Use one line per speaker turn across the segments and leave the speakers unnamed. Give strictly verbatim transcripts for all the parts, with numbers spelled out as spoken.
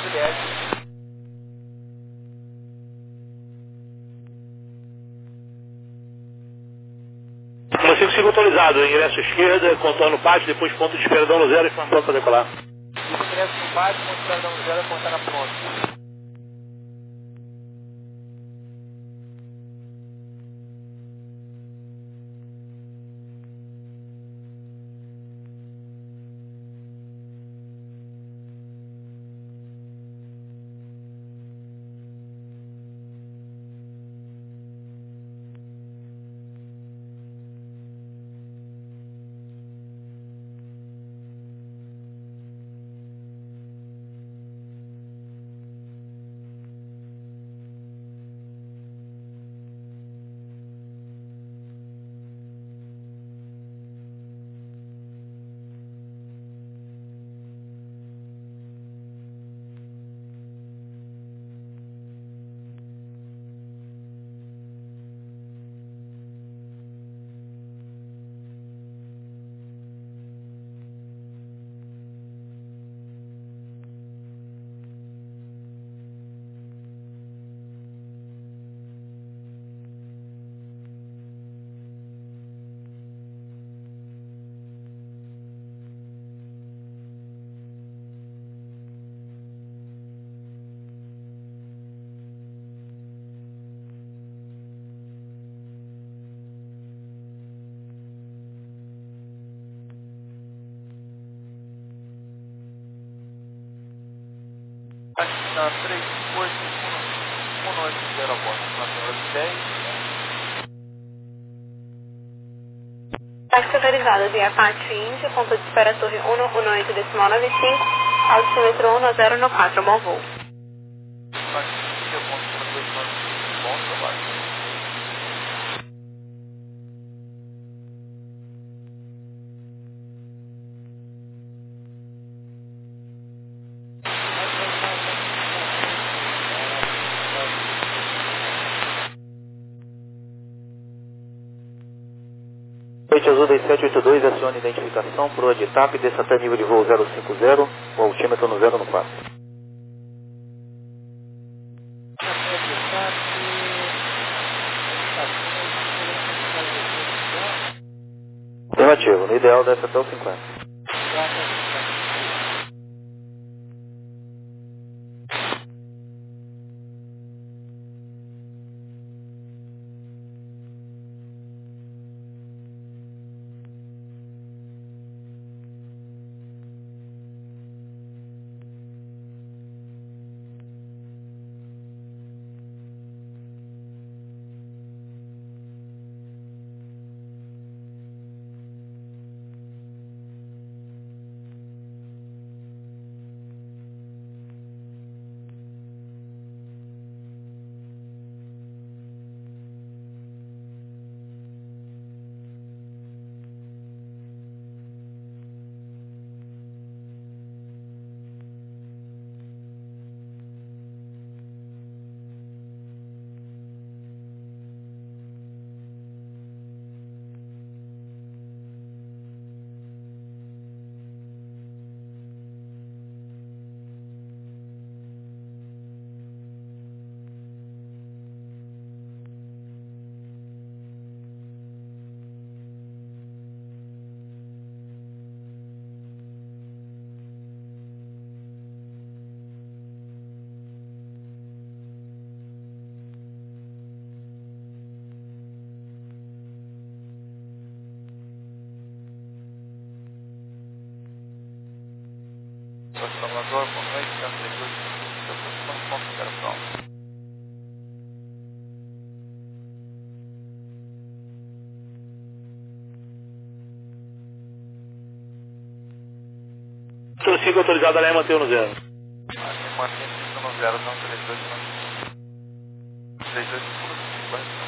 Juliette.
Como cinco cinco atualizado, ingresso esquerda, contorno pátio, depois ponto de esquerda no zero e pronto para decolar.
Ingresso no pátio, ponto de esquerda no zero, apontar na ponte. Na três oito um oito zero a bordo, na hora dez.
Táxi autorizado via Pátio Índia, ponto de espera Torre um um oito, decimal nove cinco, altímetro um zero no quatro, bom voo.
Táxi Índia, ponto de espera dois nove cinco, bom trabalho.
Noite Azul dois sete oito dois, acione identificação, proa de TAP, desça até nível de voo zero cinco zero, o altímetro no zero no quatro. Afirmativo, no ideal desce até o cinquenta.
Salvador, boa noite, cento e dois, aproximando ponto de operação.
cinco autorizado, a Lema mantém no zero.
Aqui mantém no zero, não, três dois, não. três dois, correção.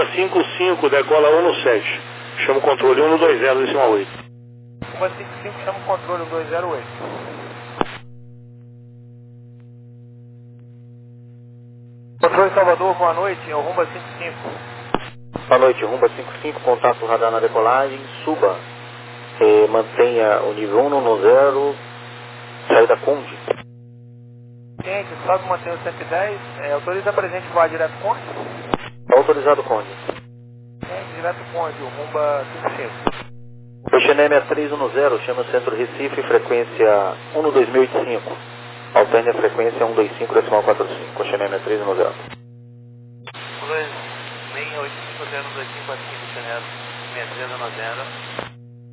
cinco cinco, decola um no sete. Chama o controle um no dois zero, decimal oito.
Rumba cinco cinco, chama o controle um dois zero oito. Controle Salvador, boa noite, é o Rumba cinco cinco.
Boa noite, Rumba cinco cinco, contato radar na decolagem, suba. Eh, mantenha o nível um no zero, saída Conde.
Gente, sobe, mantém o cento e dez, é, autoriza presente voar direto Conde?
Autorizado, Conde.
Gente, direto Conde, o Rumba cinco cinco.
Oxené seis três um zero, chama o centro Recife, frequência um no dois mil e oitenta e cinco. Alterne a frequência um dois cinco decimal quatro cinco, Oxené seis três um zero.
dois seis oito cinco zero dois cinco quatro cinco, Janeiro, seis três um zero.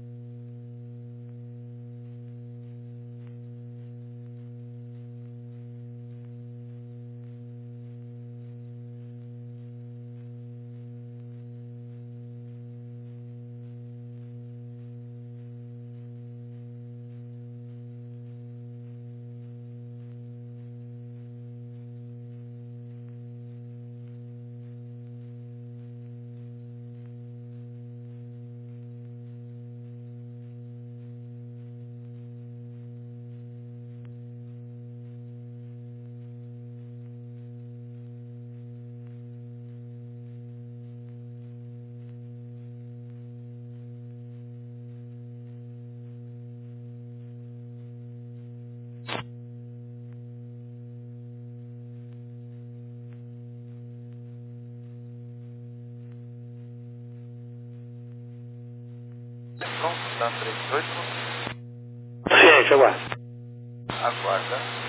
Pronto, tá três oito.
Ciente, aguarda.
Aguarda.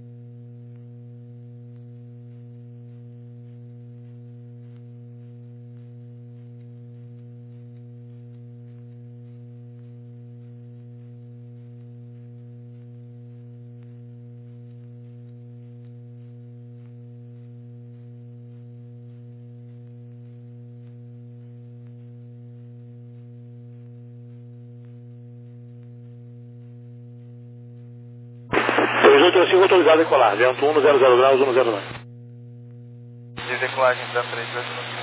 dois oito cinco autorizado a decolar, vento um no zero zero graus, um no zero nove.
De decolagem da três oito.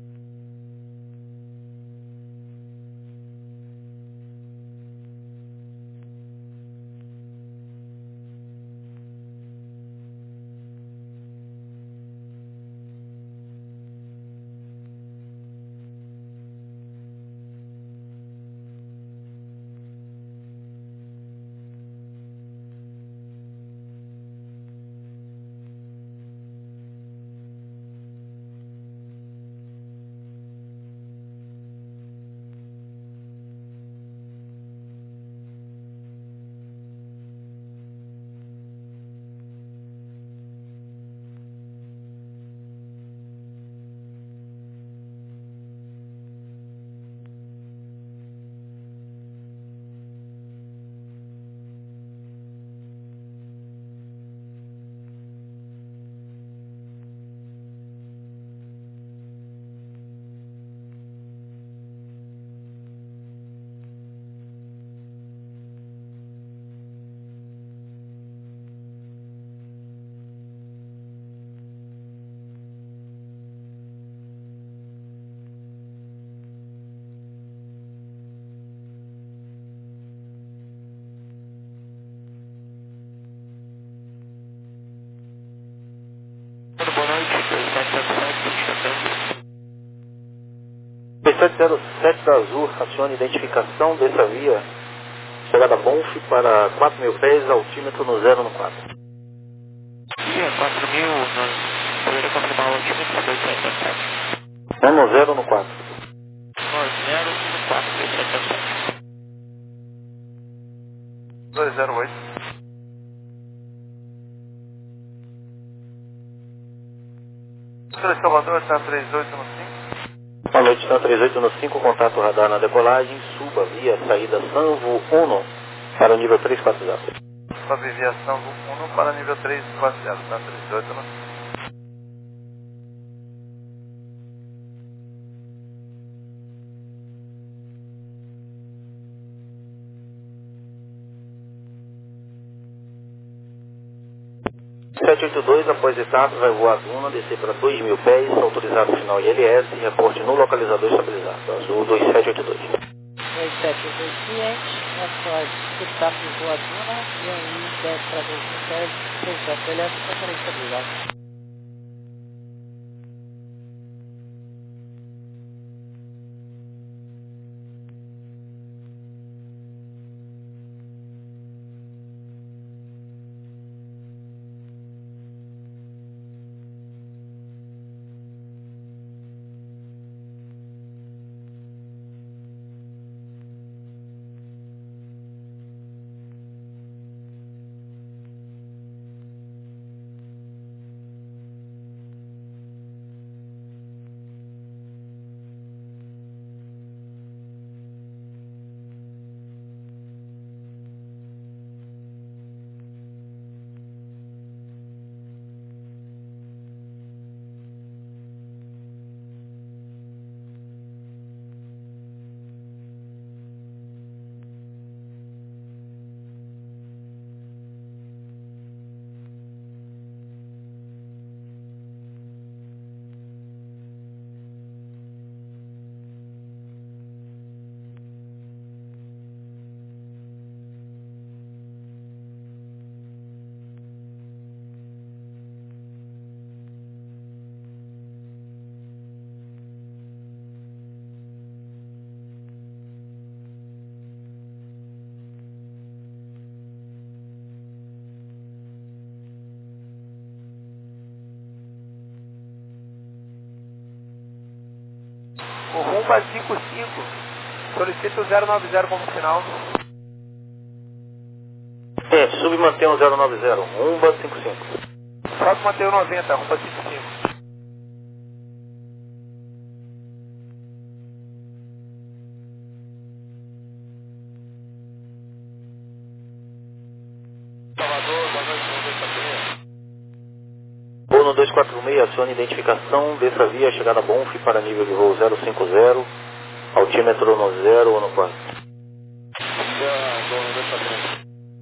sete zero sete da Azul, acione identificação dessa via, chegada Bonf para quatro mil pés, altímetro no zero no quatro.
Sim, quatro mil, nós poderia confirmar o altímetro dois sete sete.
um no zero no quatro.
No zero no quatro, dois sete sete.
dois zero oito. Controle Salvador, está três oito no cinco.
Boa noite, está três oito no cinco, contato radar na decolagem, suba via saída Sanvo um para o nível três quatro zero.
Sobe viação do um para nível três quatro zero, tá três oito no cinco.
sete oito dois, após etapa, vai voar a Duna, descer para dois mil pés, autorizado final I L S, reporte no localizador estabilizado. Azul dois sete oito dois.
dois sete oito dois cliente, após etapa voa a Duna, e aí desce para dois mil pés, autorizado L S, para estabilizado.
O Rumba cinco cinco, solicita o zero nove zero como final.
É, submantém o zero nove zero, Rumba cinco cinco.
Só que mantém o noventa, Rumba cinco cinco. Salvador, boa noite, dois quatro seis.
Bono dois quatro seis, acione identificação, desça via, chegada Bonf para nível de voo zero cinco zero, altímetro no zero ou no quatro.
Bono dois quatro seis.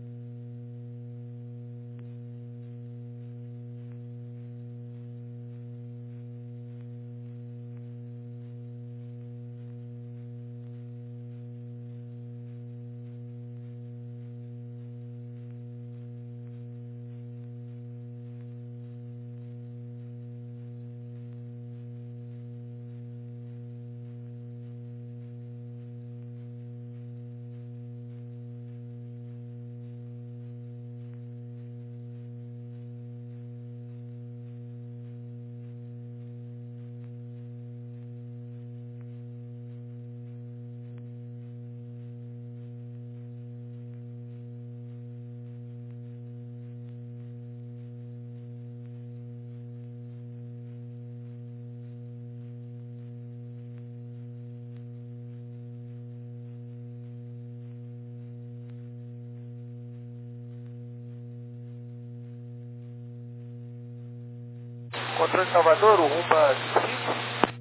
Controle Salvador, o Rumba cinco cinco.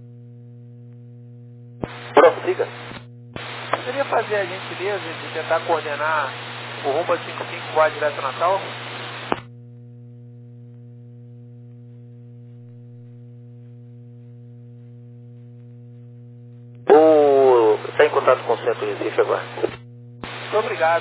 Prossiga.
Poderia fazer a gentileza de tentar coordenar o Rumba cinco cinco voar direto a Natal?
Está em contato com o Centro Recife agora.
Muito obrigado.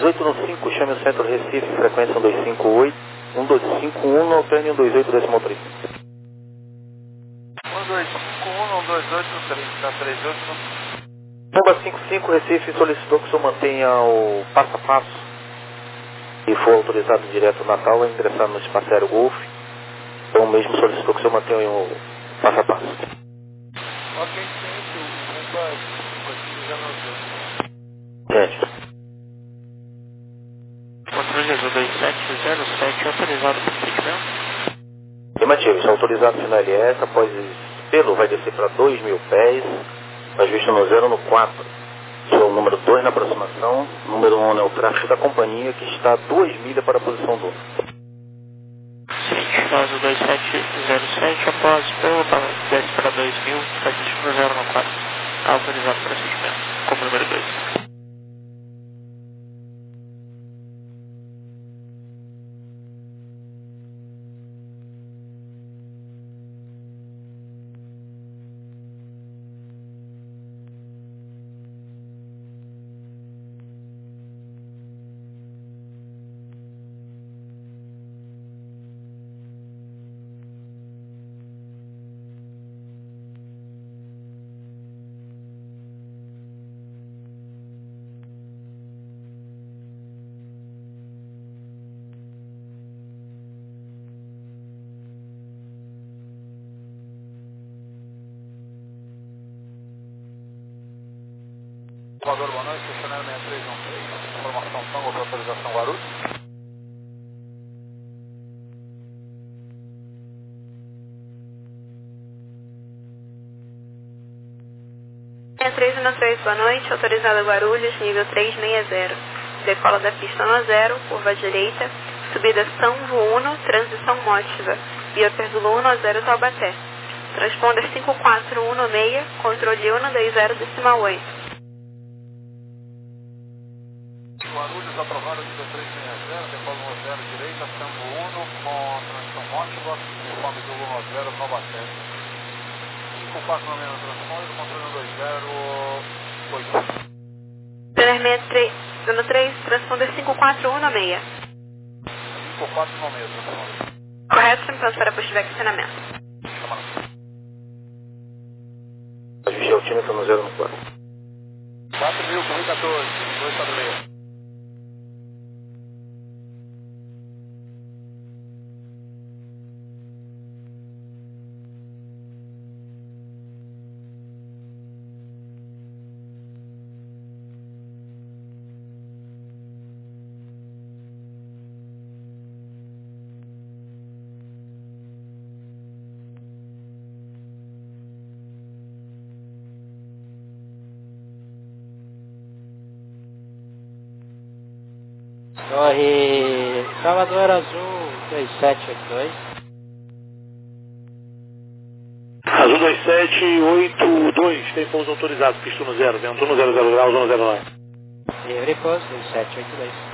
dezoito no cinco, chame o centro Recife, frequência um dois cinco oito, um dois cinco um, alterne um dois oito desse motorista.
um dois cinco um, um dois oito três, tá três oito.
Bomba cinco cinco, Recife solicitou que o senhor mantenha o passo a passo e for autorizado direto no Natal a ingressar no espaço aéreo Golf. Então mesmo solicitou que o senhor mantenha o passo a passo.
Ok, gente, o Bomba aqui já não deu.
Gente.
Controle azul dois sete zero sete, autorizado para procedimento.
Afirmativo, está autorizado final L S, após pelo vai descer para dois mil pés, ajuste no zero no quatro. Sou o número dois na aproximação, número um é o tráfego da companhia que está a duas milhas para a posição do.
Ciente, azul dois sete zero sete, após pelo desce para dois mil, ajuste no zero no quatro. Autorizado para procedimento, como número dois.
Salvador, boa noite, questionário seis três um três, informação Tango para autorização Guarulhos.
seis três um três, boa noite, autorizado Guarulhos, nível trezentos e sessenta. Decola da pista no zero, curva direita, subida São Uno, transição Mótiva, via Perdulo um zero Taubaté. Transponder cinco quatro um seis, controle um dois zero decimal oito.
Guarulhos aprovado nível trezentos e sessenta, decola no zero direita, São Uno, com transição Mótiva, informe do um zero Taubaté. cinco quatro no meio no transponder, controle um dois zero oito.
Planner sessenta e três, dando três, transponder cinco quatro um seis.
cinco quatro no meio transponder.
Correto, então para posto de acionamento.
Ajuste altímetro no zero no quatro.
quatro mil, com quatorze, dois quatro seis.
Torre Salvador Azul dois sete oito dois.
Azul dois sete oito dois, tem pouso autorizado, pista no zero, vento no zero zero graus, zero zero nove.
Livre pouso dois sete oito dois.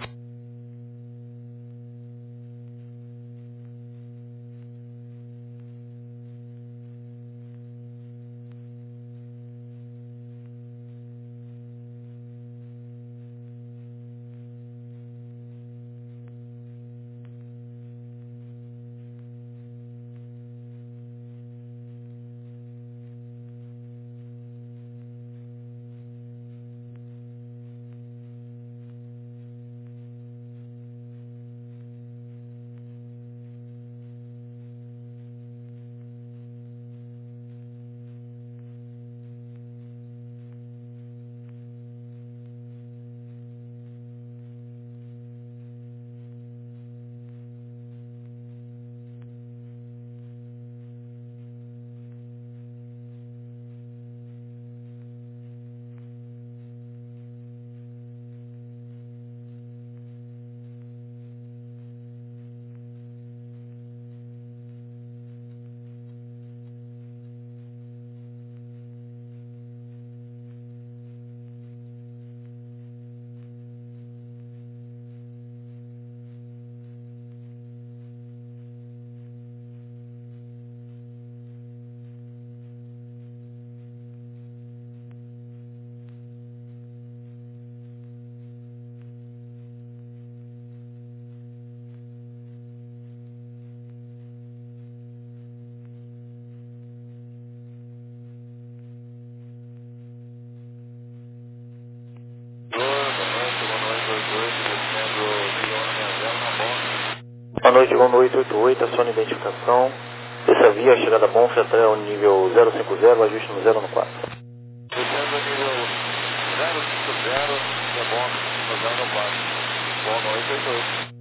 aluno oito oito oito, acione identificação. Desça via, chegada Bonf até o nível zero cinco zero, ajuste no zero no quatro.
Descendo o nível zero cinco zero, é bom, no zero no quatro. Boa noite, oito oito.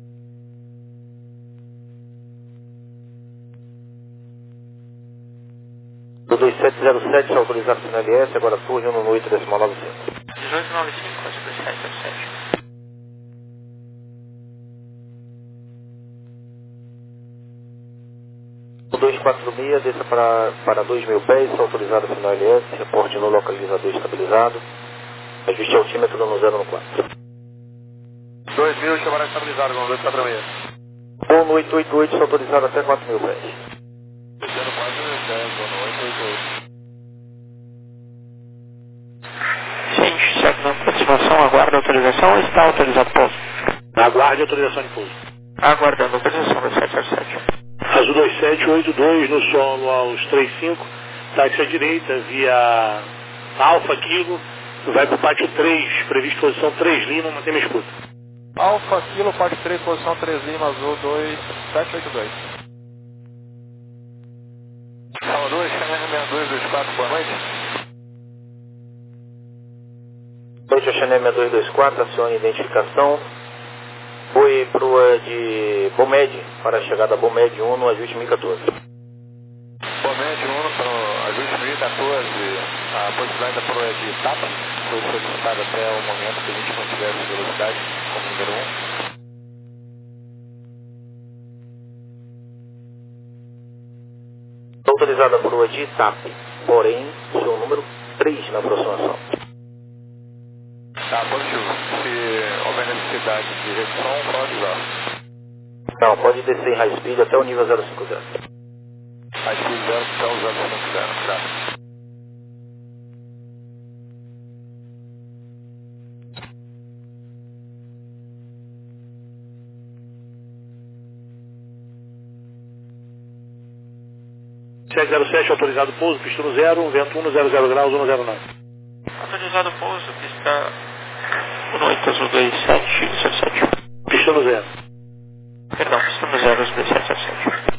Do dois sete zero sete, autorizado sinal L S, agora torre um no oito decimal nove cinco.
dezoito noventa e cinco, dois sete zero sete.
dois quatro seis, desça para, para dois mil pés, autorizado sinal L S, reporte no localizador estabilizado, ajuste altímetro no zero no quatro.
dois mil, chamará estabilizado, com dois quatro seis.
Voo no oito oito oito, autorizado até quatro mil pés.
zero quatro dez, boa noite, oito oito.
Ciente, certo na aproximação, aguarda autorização ou está autorizado pouso?
Aguarde autorização de pouso.
Aguardando autorização do sete zero sete.
Azul dois sete oito dois no solo aos três cinco, táxi à direita via Alfa Kilo, vai para o pátio três, previsto posição três Lima, mantém minha escuta.
Alfa Kilo, parte três, posição três Lima, Azul dois sete oito dois. Salvador, Chanel seis dois dois quatro, boa noite.
Noite, Chanel seis dois dois quatro, acione identificação. Foi proa de Bomed, para a chegada Bomed um no ajuste mil e quatorze.
Bomed um para o ajuste mil e quatorze, a possibilidade da proa de etapa foi solicitada até o momento que a gente mantiver essa velocidade como número um.
Autorizada a proa de TAP, porém, seu número três na aproximação.
Tá, positivo. Se houver necessidade de redução, pode usar.
Não, pode descer em high speed até o nível zero cinco zero.
High speed zero, então usando zero cinco zero, tá.
sete zero sete, autorizado pouso, pista no zero, vento um no zero zero graus, um no zero nove.
Autorizado pouso, pista oito azul dois sete zero sete.
Pista no zero.
Perdão, pista no zero azul dois sete zero sete.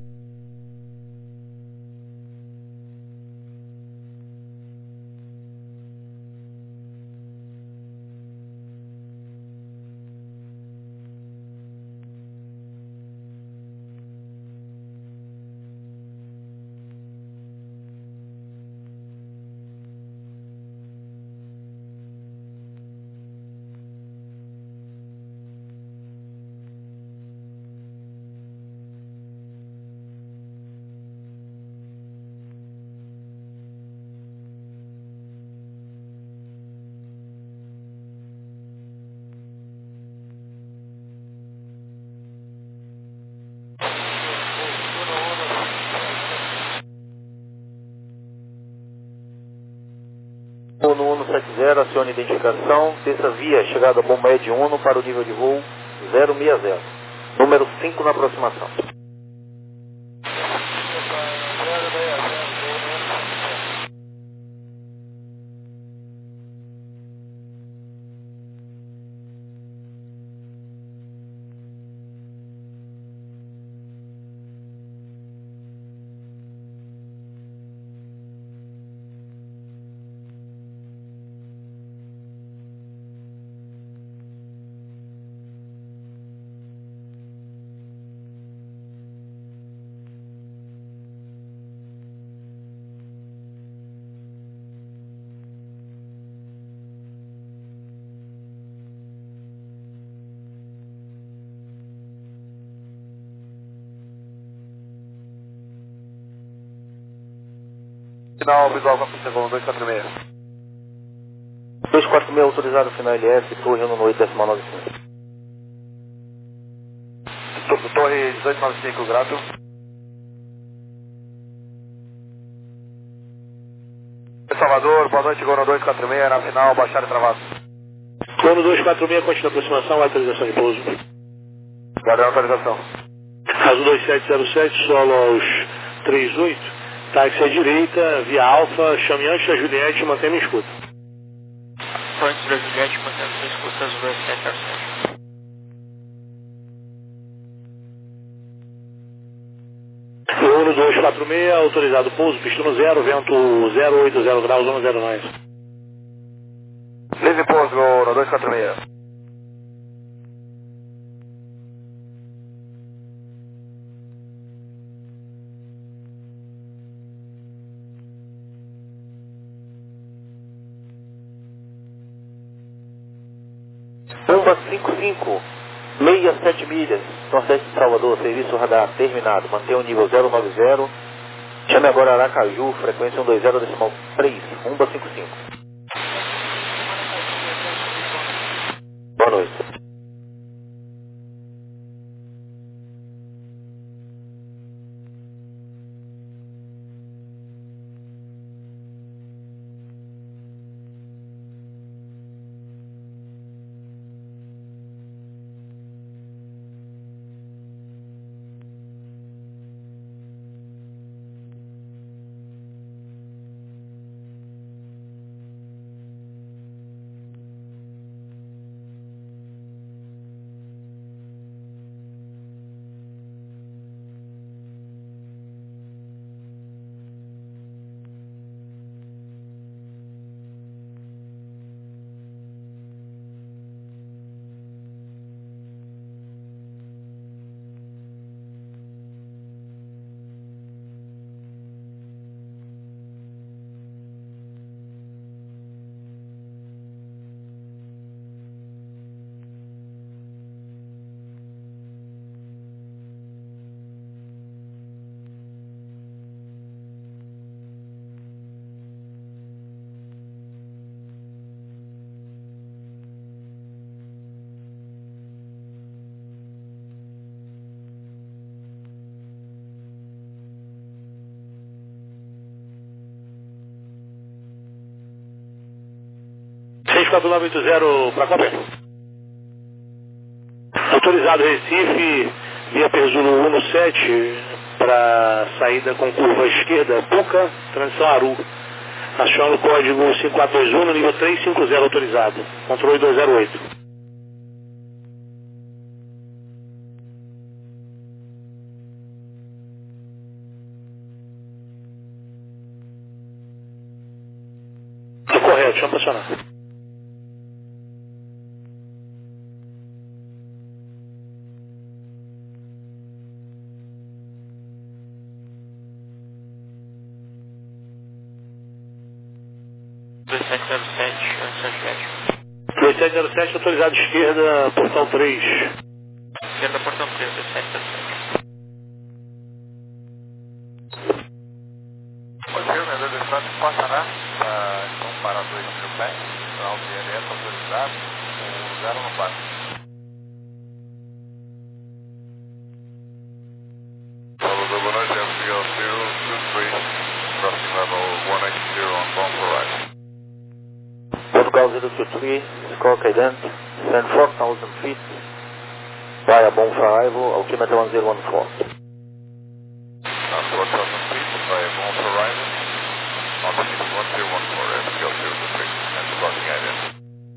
Uno um sete zero, acione identificação, desça via, chegada Bomed um para o nível de voo zero seis zero. Número cinco na aproximação.
Final visual com a pista com dois quatro seis.
dois quatro seis autorizado final L S, torre um no oito decimal nove cinco.
Torre dezoito noventa e cinco, grato. Salvador, boa noite, Gono dois quatro seis, na final, baixar e travado.
Gono dois quatro seis, continua a aproximação, autorização de pouso.
Guardando a autorização.
Azul dois sete zero sete, solo aos três oito, táxi à direita, via Alfa, chame antes a Juliette, mantém minha escuta.
Antes da Juliette, mantendo minha escuta azul dois sete zero sete.
no dois quatro seis, autorizado pouso, pistão zero, vento zero oito zero graus, um zero nove.
Livre pouso no dois quatro seis. Umba cinco cinco, sessenta e sete milhas, nordeste de Salvador, serviço radar terminado, mantenha o nível zero nove zero, chame agora Aracaju, frequência um dois zero decimal três, Umba cinco cinco. Boa noite.
seis quatro nove oito zero para Copa. Autorizado Recife, via Perzulo um sete, para saída com curva esquerda, Puca, transição Aru. Aciona o código cinco quatro dois um no nível trezentos e cinquenta autorizado. Controle dois zero oito. Tá correto, chama para acionar.
dois sete zero sete, antes da Juliette.
dois sete zero sete, autorizado esquerda, portão três.
Esquerda, portão três, dois sete zero sete.
Roger, medida de estrada de Paraná, então para dois mil pés, alto I L S autorizado, com zero no quatro. Salvador, boa noite, M C L zero two three, crossing level one eight zero on bound horizon.
Portugal zero two three, Squawk Ident, send four thousand feet via Bonfa arrival, altimeter one zero one four.
Uh, four thousand feet via bound horizon, altitude one zero one four, M C L zero two three, and crossing ident.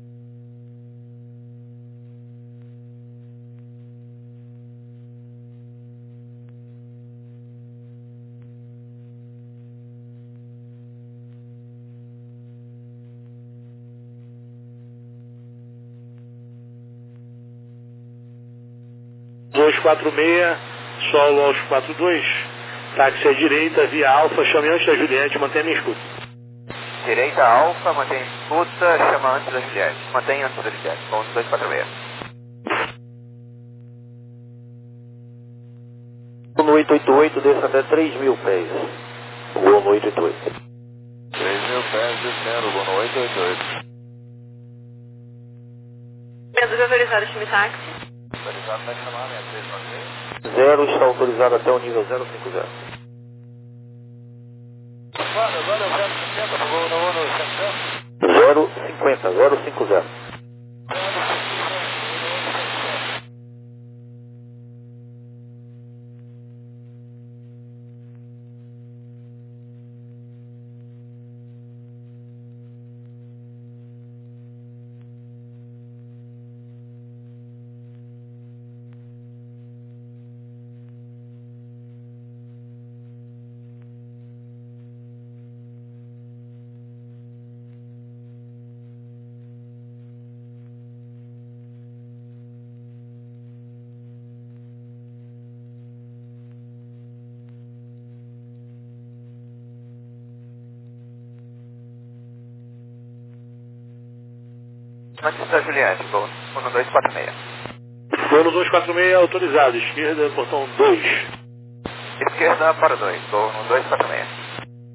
dois quatro seis, solo aos quatro dois, táxi à direita, via Alfa, chame antes da Juliette, mantenha a minha escuta.
Direita Alfa, mantém escuta, chama antes da Juliette. Mantém antes da Juliette, ponto dois quatro seis. No oito oito oito, desça até três mil pés. Voa no oito oito oito.
três mil pés descendo, boa noite, oito oito.
Pedro, autorizado time táxi.
Autorizado para chamar, né? três nove três.
Zero está autorizado até o nível zero cinco zero.
Agora, agora é o zero cinquenta, por favor, no ano central.
zero cinquenta, zero cinco zero.
Batista Juliette, voo no dois quatro seis.
Voo no dois quatro seis autorizado, esquerda, portão dois.
Esquerda para dois, voo no dois quatro seis.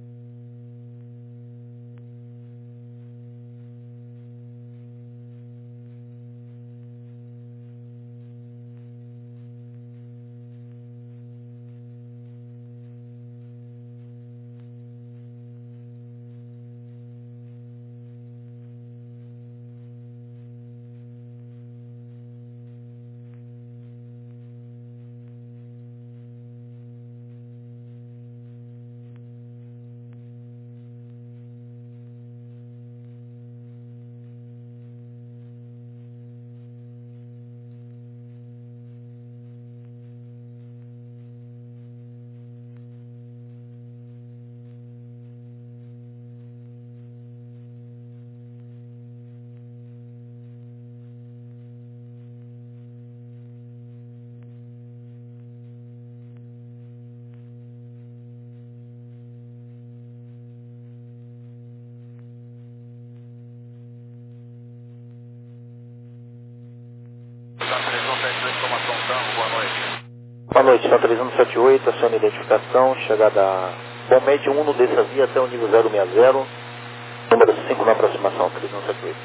Boa noite, Santa Teresa sete oito, aciona a identificação, chegada a Bom Médio um, desça via até o nível zero seis zero, número cinco na aproximação, Teresa sete oito.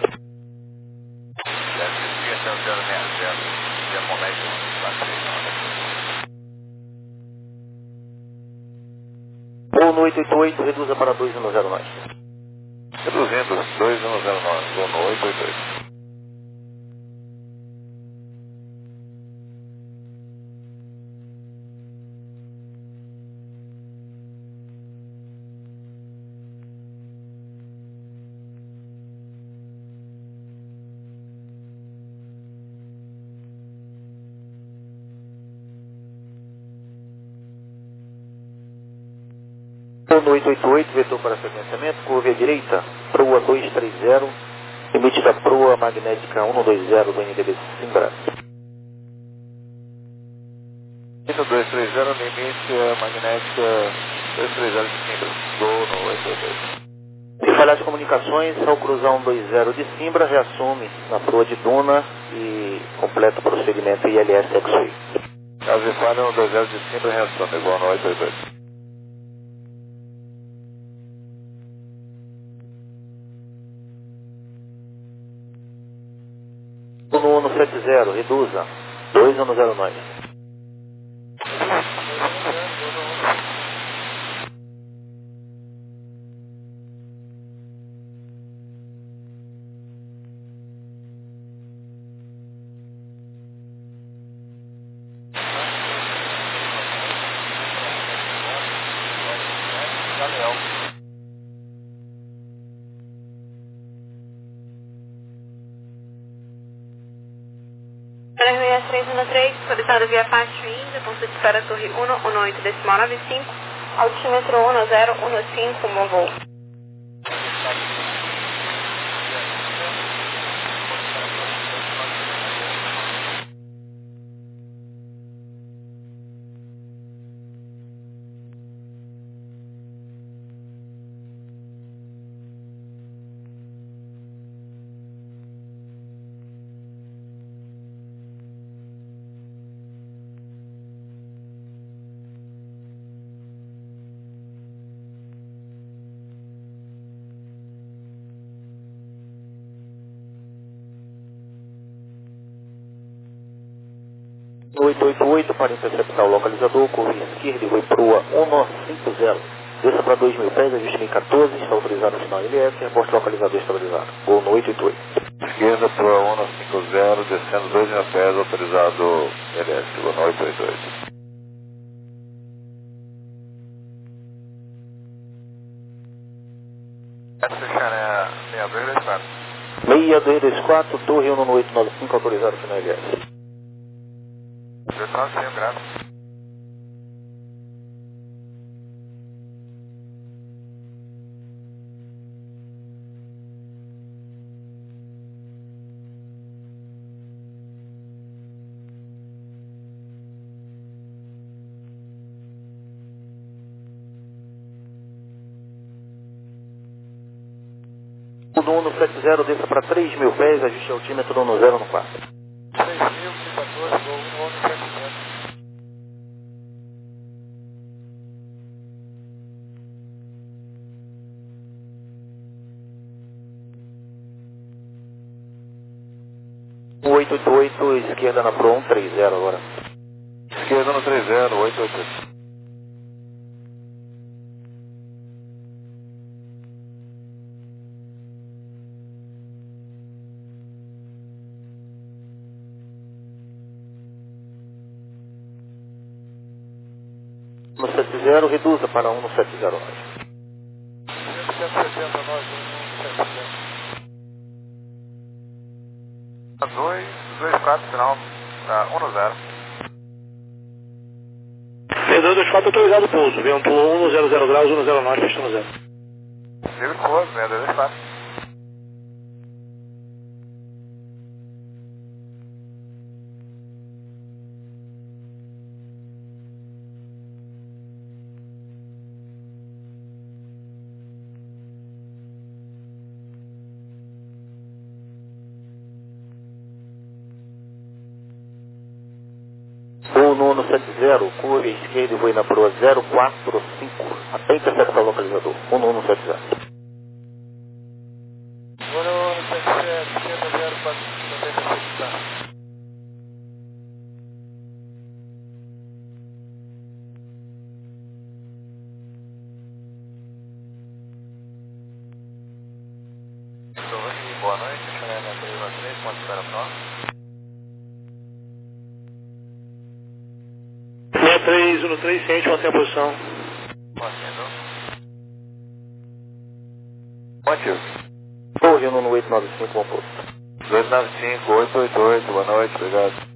Desce até o zero seis zero, via Bom Médio um,
Voo no oito oito oito, reduza para dois um zero nove.
Reduzindo, dois um zero nove, voo no oito oito oito.
No oito oito oito, vetor para sequenciamento, curva à direita, proa dois três zero, limite da proa magnética um dois zero do N D B Simbra.
Limite dois três zero, limite magnética dois três zero de Simbra, gol no oito oito oito.
Se falhar as comunicações, ao cruzar um dois zero de Simbra, reassume na proa de Duna e completa o procedimento I L S X-Ray.
Caso de falha, um dois zero de Simbra, reassume, gol no oito oito oito.
No um sete zero, reduza, dois um zero nove.
três um três, solicitado via faixa Índia, ponto de espera Torre um um oito, decimal nove cinco, altímetro um zero um cinco, bom voo.
oito oito oito para interceptar o localizador, curva esquerda e voo proa um cinco zero. Desça para dois mil pés, ajuste em quatorze, está autorizado no sinal L S, reporte localizador estabilizado. Voo no oito oito oito.
Esquerda proa um cinco zero, descendo dois mil pés, autorizado L S, voo no oito oito oito.
seis dois dois quatro, Torre um oito nove cinco, autorizado no sinal L S. Pouso no cento e setenta, desça para três mil pés, ajuste altímetro no zero no quatro.
três mil, quatorze, voo um no cento e setenta.
oito oito oito, esquerda na Pro um trinta agora.
Esquerda no trinta, oito oito oito.
No setenta, reduza para um no setenta nove.
cento e setenta, nós, um no cento e setenta. dois, dois, quatro, final, um no zero.
Fernando dois quatro autorizado o pouso, vento um no zero zero graus, um no zero nove, pista no zero.
Livre pouso, né, dois quatro.
Voo no setenta, curva esquerda e voe na proa zero quatro cinco. Até interceptar o localizador. um no setenta.
Vou no cento e sete, esquerda zero quatro cinco, até interceptar. Torre, boa noite, Chanel três um três, ponto espera próximo.
sessenta e três, um no três, ciente, mantém a posição.
Mantendo. Motivo.
Torre no oito nove cinco, bom pouso.
dois nove cinco, oito oito oito, boa noite, obrigado.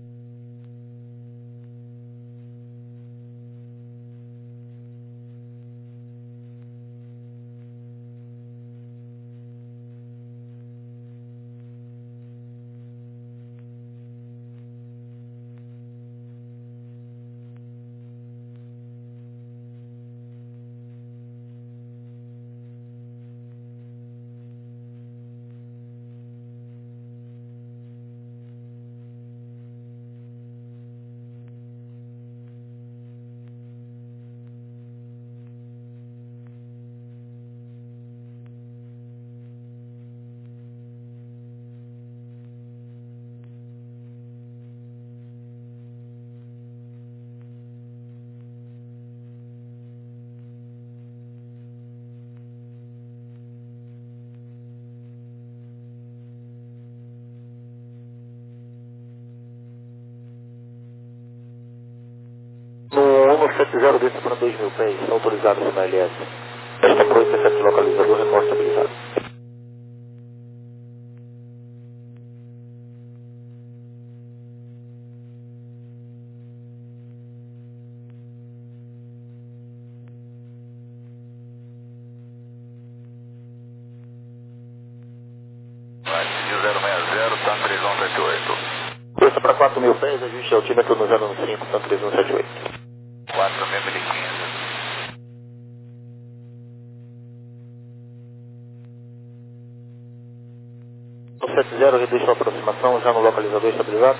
No setenta, desça para dois mil pés, autorizado no L S. Esta proa intercepta o localizador, recorte estabilizado.
zero seis zero, TAM três um sete oito.
Desça para quatro mil pés, ajuste altímetro no zero cinco, TAM três um sete oito.
quatro mil e quinze.
No setenta, reduz a aproximação, já no localizador estabilizado.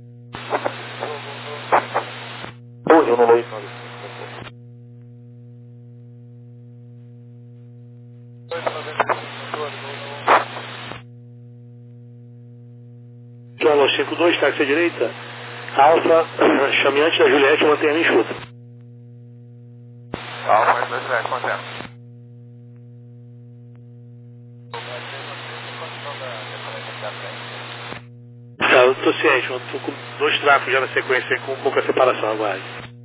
Torre no oito nove cinco.
John cinco dois, táxi à direita. Alfa, chameante da Juliette, mantenha a minha escuta.
Alfa, dois sete, mantendo.
Tá, eu tô ciente, eu tô com dois tráfegos já na sequência, com pouca separação, aguarde.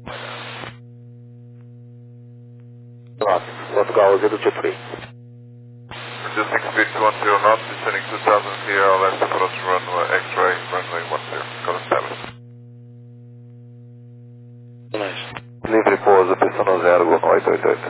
Portugal, zero two three.
Reducing speed to one zero knots, descending two thousand K L, left approach runway X-ray, runway one zero, color seven. Livre pouso, pista no zero, no oito oito oito.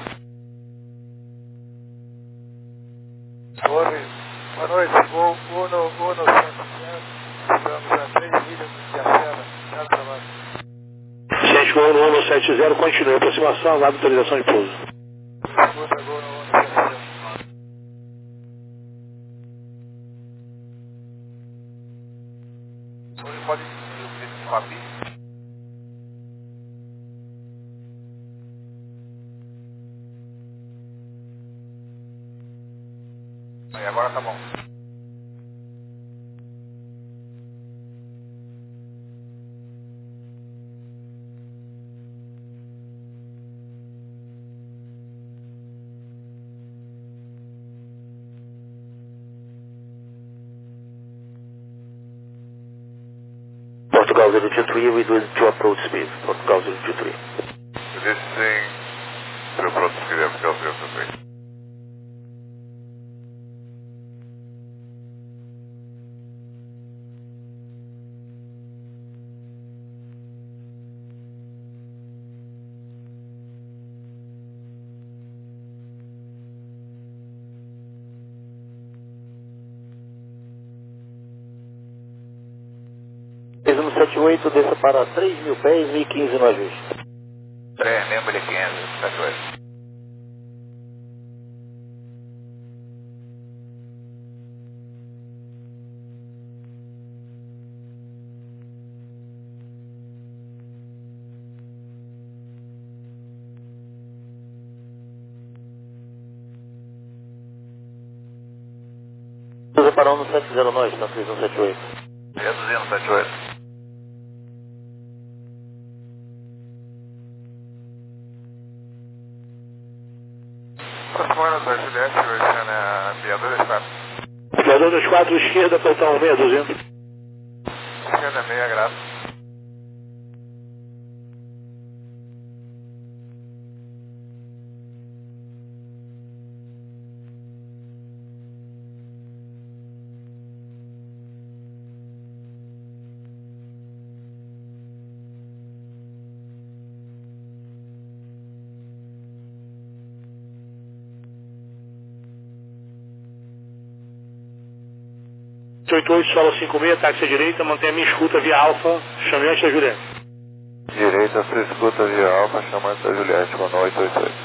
Torre, boa noite, voo Uno, Uno, estamos a três milhas de Acera, já trabalho.
Ciente com Uno um sete zero, continue a aproximação, aguardo autorização de pouso.
Outra Uno, Uno, sete zero. Aí, agora tá bom.
Portugal zero two three, we do to approach speed. Portugal zero two three.
Releasing to approach speed of Portugal zero two three.
um sete oito, desça para três mil pés e quinze no ajuste.
três mil e quinze, sete oito.
Desça para um sete zero nós, na três um sete oito.
Reduzindo sete oito. Aproximando da Juliette, hoje na Piador dois quatro.
Piador dois quatro, esquerda, portão meia dúzia.
Esquerda meia, graça.
oito oito, solo cinco seis, táxi à direita, mantenha a minha escuta via alfa, chame antes da Juliette.
Direita, sua escuta via alfa, chamando da Juliette, boa noite, oito oito.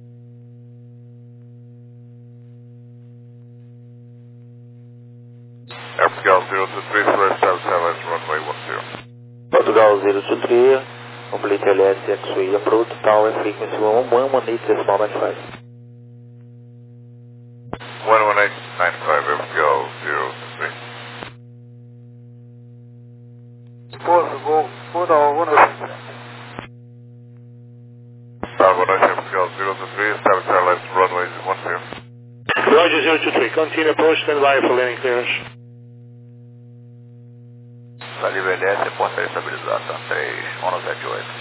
Portugal zero two three, first South Silence, runway one zero.
Portugal zero two three, complete L S X-Way approach, tower frequency one one one eight decimal nine five.
one one eight nine five, Portugal zero two three. Posto, gol, uno, uno. Boa noite, Portugal zero two three, South Silence, runway one zero.
Roger zero two three, continue approach, stand by for landing clearance.
Saliva L S, porta de estabilização três um sete oito.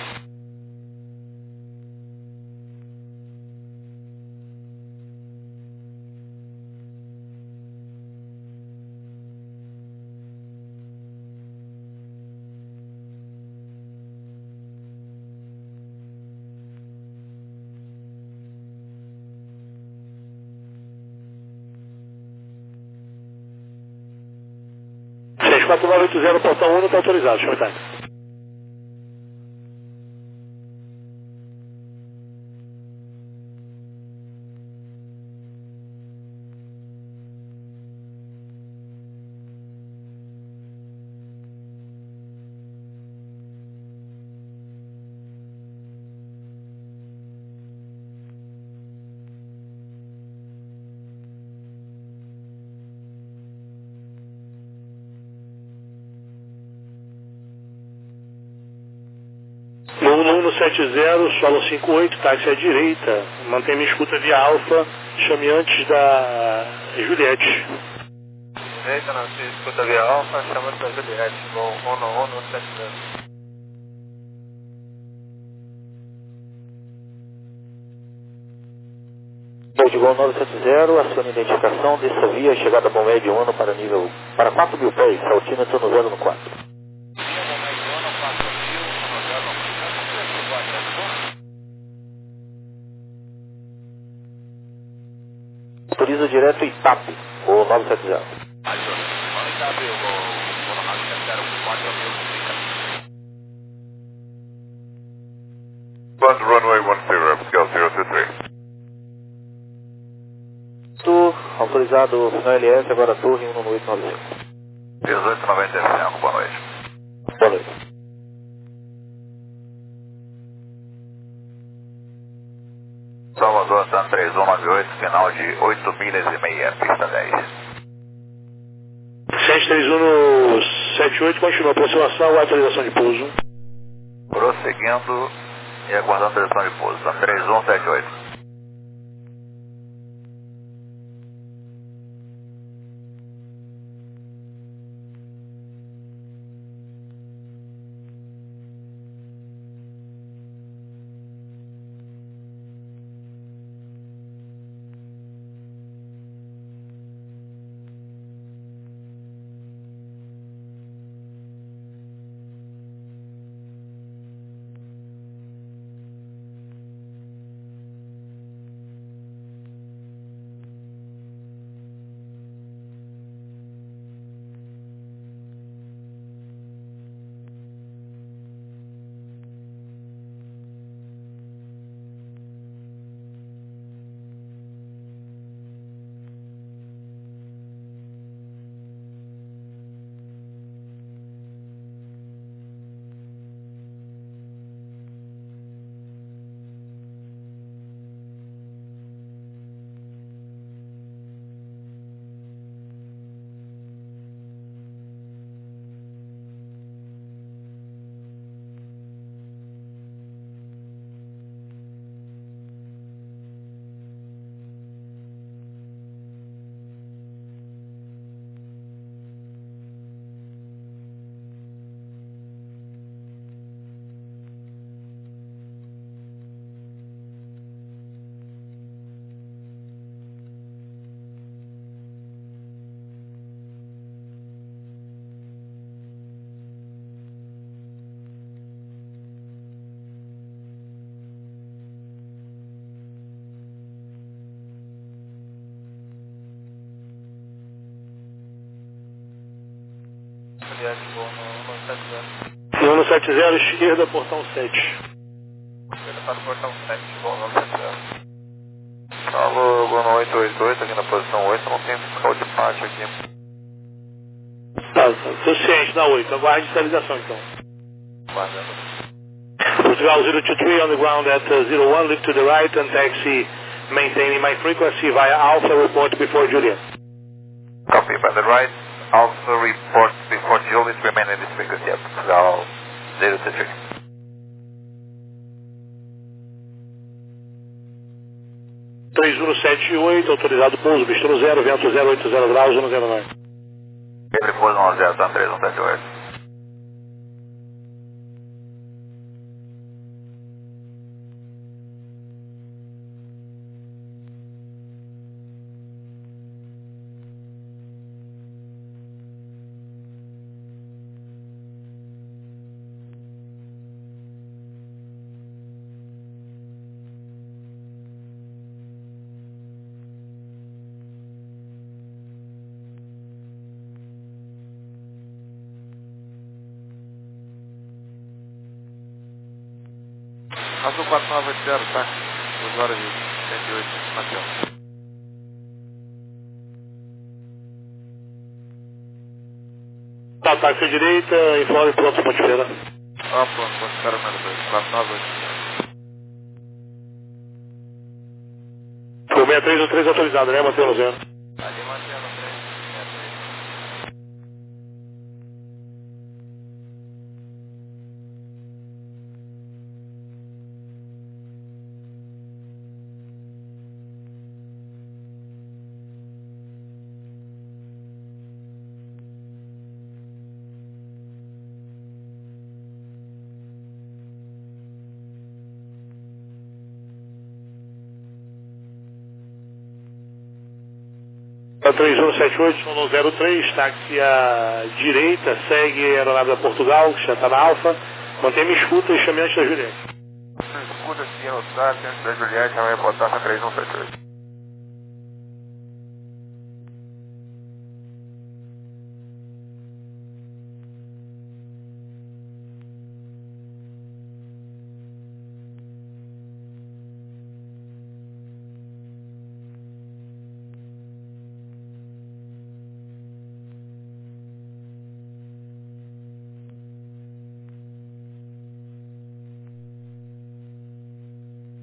seis quatro nove oito zero, portão um, está autorizado, show time. um um sete zero, solo cinco oito, táxi à direita, mantenha minha escuta via alfa, chame antes da Juliette.
Direita, na sua escuta via alfa, chamando da Juliette, gol um um sete zero.
De gol nove sete zero, acione identificação, desça via, chegada bom médio um para nível, para quatro mil pés, altímetro no zero no quatro. Autoriza direto Itape, o nove sete zero.
Band runway one zero, Portugal zero two three.
Autorizado final L S, agora torre um oito nove cinco.
dezoito noventa e cinco, boa noite.
Boa noite.
Salvador. segundo, Antan três um nove oito, final de oito milhas e meia, pista dez.
sete três um sete oito, continua a aproximação, autorização de pouso.
Prosseguindo e aguardando a autorização de pouso, Antan três um sete oito.
Nono sete zero, esquerda, portão sete.
Esquerda para o portão sete, bom, nono sete zero. Alô, Bruno oito oito oito, aqui na posição oito, não tem fiscal de pátio aqui.
Tá, suficiente, na oito, aguarde sinalização então.
Guardando.
Portugal zero two three on the ground at uh, zero one, lift to the right and taxi maintaining my frequency via Alpha, report before Juliet.
Copy, by the right, Alpha report before Juliet, remain in this frequency at Portugal zero two three.
três um sete oito, autorizado pouso, Bistro zero, vento zero oito zero graus, um zero nove.
Ele pôs um zero, tá três um sete oito. Azul quatro nove oito zero, tá? duas horas e cento e oito, estimação.
Tá, táxi à direita, em Flórida, pronto, Ponte Feira.
Ah, pronto, pode ficar o número dois, quatro nove oito zero.
Ficou seis três um três autorizado, né? Mantendo zero.
Ali mantendo três, sessenta e três.
três um sete oito, um zero três, táxi à direita, segue a aeronave da Portugal, que já está na Alfa, mantém-me escuta e chame antes da Juliette.
Escuta aqui, Rosário, antes da Juliette, vai botar para três um sete oito.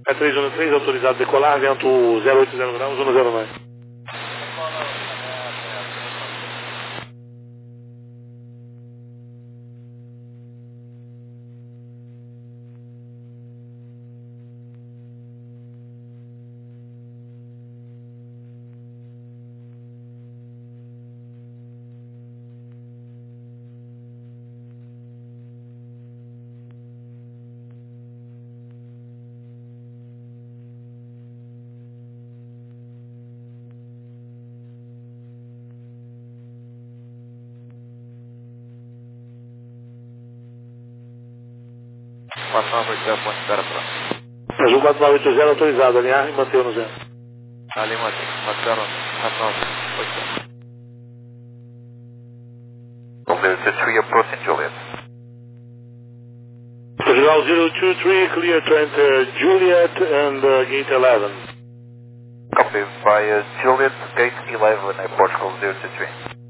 É três um três, autorizado a decolar, vento zero oito zero graus, um zero nove.
quatro nove oito zero, ponto zero próximo.
Azul quatro nove oito zero, autorizado, alinhar e manter no zero.
Ali, quatro zero nove oito zero. zero three, approaching Juliet.
Portugal zero two three, clear to enter Juliet and uh, gate eleven.
Copy via Juliet, gate eleven, at Portugal zero two three.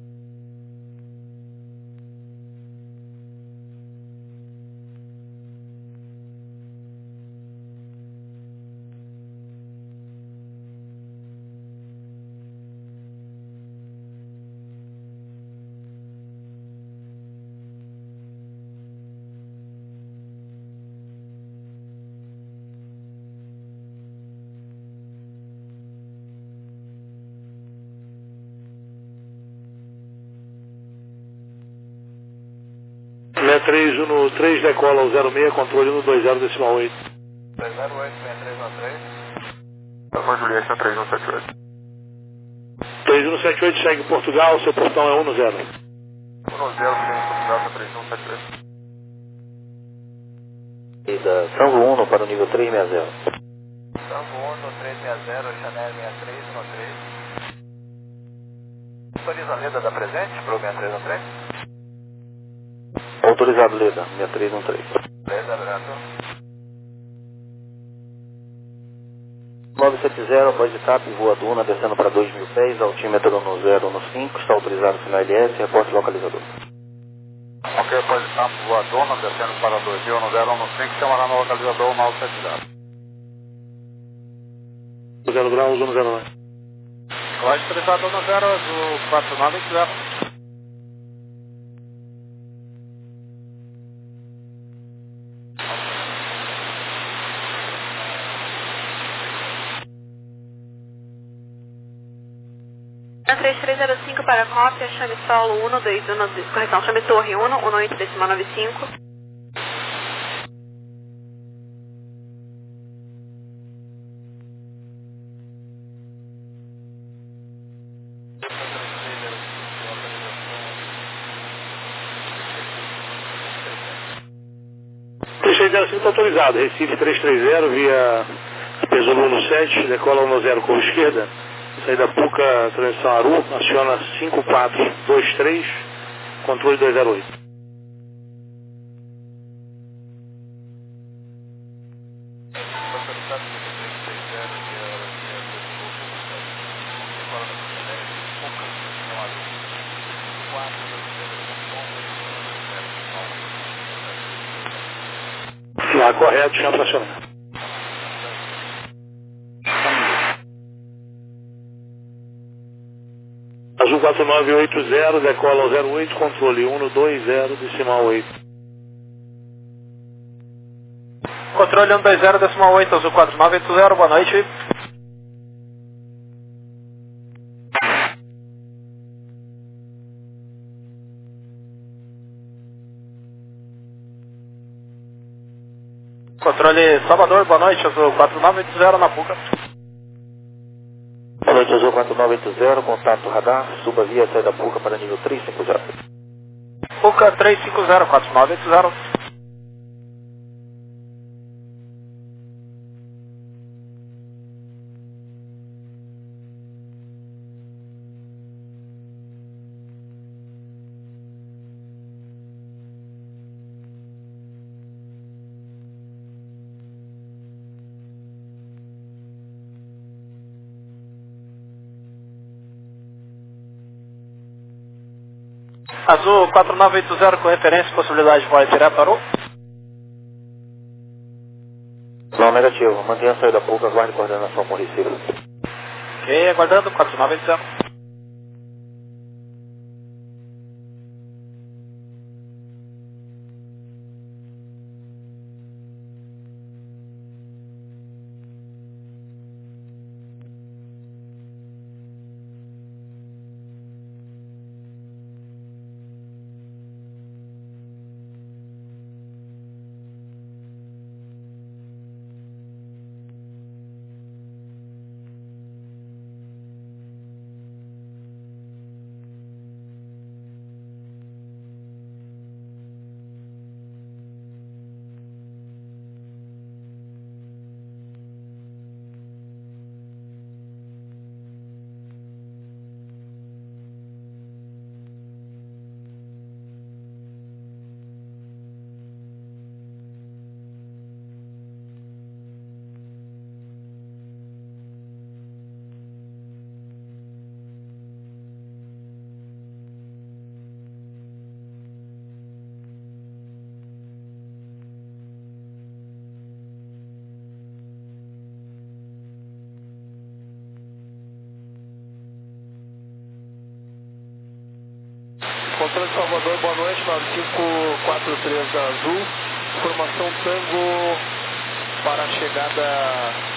seis três um três, decola o zero seis, controle no dois zero decimal oito.
dois zero oito, seis três um três. Alfa Julieta, três um sete oito.
três um sete oito, segue Portugal, seu portão é um zero.
um zero, Portugal, três um sete oito.
E da Tango um para o nível três seis zero.
Tango um, três seis zero, Chanel seis três um três. Autoriza a Leda da presente para o seis três um três?
Autorizado, Leda, seis três um três.
Leda, obrigado.
nove sete zero, voz de TAP, voa Duna, descendo para dois mil pés, altímetro no zero no cinco, está autorizado sinal L S, reporte localizador.
Ok, voz de TAP, voa Duna, descendo para dois mil no zero no cinco, chamará no localizador nove sete zero.
zero graus, um zero nove.
Voz autorizado no zero, o quatro nove zero.
três três zero cinco para cópia, chame solo um dois um, correção, chame torre um, um oito decimal nove cinco.
três três zero cinco autorizado, Recife três três zero, via Peso um sete, decola um zero curva esquerda. Saída Puca, transição Aru, aciona cinco quatro dois três, controle dois zero oito. Sinal correto, chama para acionar. Azul quatro nove oito zero, decola zero oito, controle um dois zero, decimal oito.
Controle um dois zero, decimal oito, Azul quatro nove oito zero, boa noite. Controle Salvador, boa noite, Azul quatro nove oito zero na Puca.
Boa noite, Azul quatro nove oito zero, contato radar, suba via saída Puca para nível três cinco zero.
Puca três cinco zero, quatro nove oito zero. Azul quatro nove oito zero com referência, possibilidade de voar direto para o?
Não, negativo. Mantenha a saída pouca, aguarde coordenação com o Recife.
Ok, aguardando, quatro nove oito zero.
Controle de Salvador, boa noite, nove cinco quatro três da Azul, formação Tango para a chegada